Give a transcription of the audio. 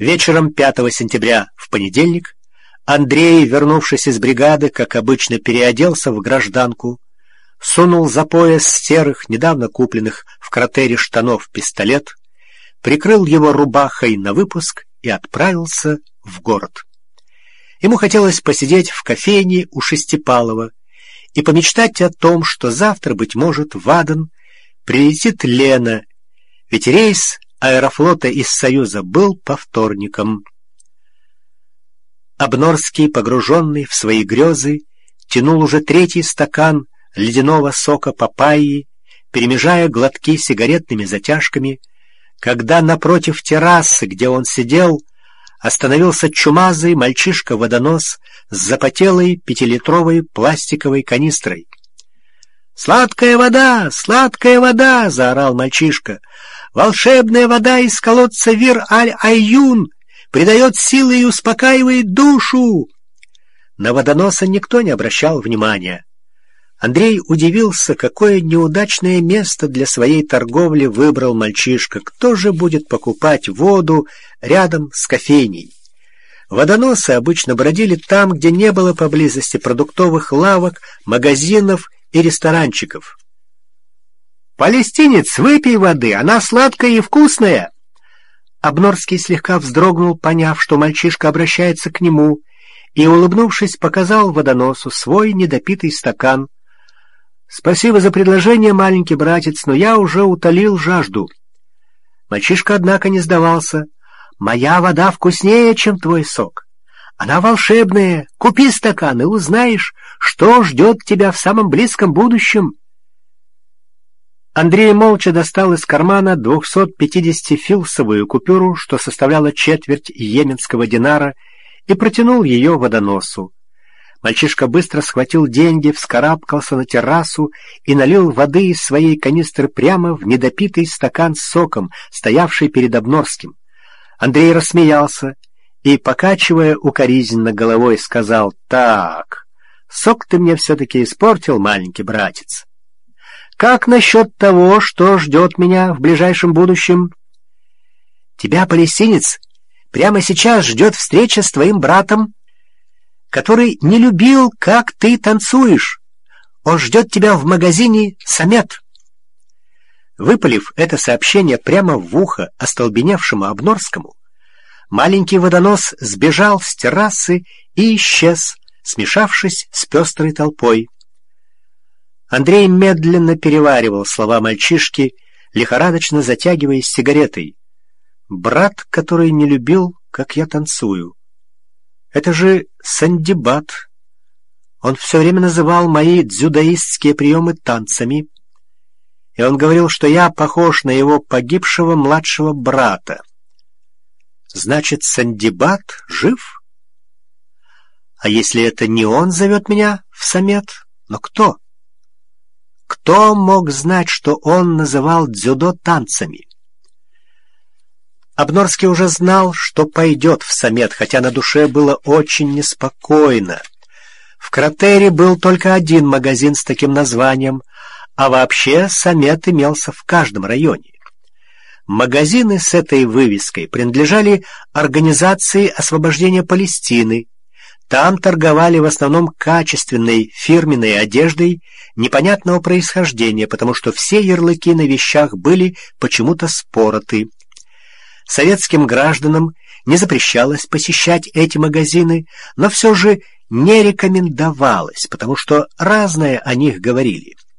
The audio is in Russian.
Вечером 5 сентября, в понедельник, Андрей, вернувшись из бригады, как обычно, переоделся в гражданку, сунул за пояс серых, недавно купленных в кратере штанов пистолет, прикрыл его рубахой на выпуск и отправился в город. Ему хотелось посидеть в кофейне у Шестипалова и помечтать о том, что завтра, быть может, в Аден прилетит Лена, ведь рейс Аэрофлота из Союза был по вторникам. Обнорский, погруженный в свои грезы, тянул уже 3-й стакан ледяного сока папайи, перемежая глотки сигаретными затяжками, когда напротив террасы, где он сидел, остановился чумазый мальчишка-водонос с запотелой 5-литровой пластиковой канистрой. «Сладкая вода! Сладкая вода!» — заорал мальчишка. «Волшебная вода из колодца Вир-Аль-Айюн придает силы и успокаивает душу!» На водоноса никто не обращал внимания. Андрей удивился, какое неудачное место для своей торговли выбрал мальчишка. Кто же будет покупать воду рядом с кофейней? Водоносы обычно бродили там, где не было поблизости продуктовых лавок, магазинов и ресторанчиков. «Палестинец, выпей воды, она сладкая и вкусная!» Обнорский слегка вздрогнул, поняв, что мальчишка обращается к нему, и, улыбнувшись, показал водоносу свой недопитый стакан. «Спасибо за предложение, маленький братец, но я уже утолил жажду». Мальчишка, однако, не сдавался. «Моя вода вкуснее, чем твой сок. Она волшебная. Купи стакан и узнаешь, что ждет тебя в самом близком будущем». Андрей молча достал из кармана 250-филсовую купюру, что составляла четверть йеменского динара, и протянул ее водоносу. Мальчишка быстро схватил деньги, вскарабкался на террасу и налил воды из своей канистры прямо в недопитый стакан с соком, стоявший перед Обнорским. Андрей рассмеялся и, покачивая укоризненно головой, сказал: «Так, сок ты мне все-таки испортил, маленький братец. Как насчет того, что ждет меня в ближайшем будущем? Тебя, палестинец, прямо сейчас ждет встреча с твоим братом, который не любил, как ты танцуешь. Он ждет тебя в магазине «Самет». Выпалив это сообщение прямо в ухо остолбеневшему Обнорскому, маленький водонос сбежал с террасы и исчез, смешавшись с пестрой толпой. Андрей медленно переваривал слова мальчишки, лихорадочно затягиваясь сигаретой. «Брат, который не любил, как я танцую. Это же Сандибат. Он все время называл мои дзюдоистские приемы танцами. И он говорил, что я похож на его погибшего младшего брата. Значит, Сандибат жив? А если это не он зовет меня в Самет, но кто? Кто мог знать, что он называл дзюдо танцами?» Обнорский уже знал, что пойдет в Самет, хотя на душе было очень неспокойно. В кратере был только один магазин с таким названием, а вообще Самет имелся в каждом районе. Магазины с этой вывеской принадлежали Организации освобождения Палестины. Там торговали в основном качественной фирменной одеждой непонятного происхождения, потому что все ярлыки на вещах были почему-то спороты. Советским гражданам не запрещалось посещать эти магазины, но все же не рекомендовалось, потому что разное о них говорили.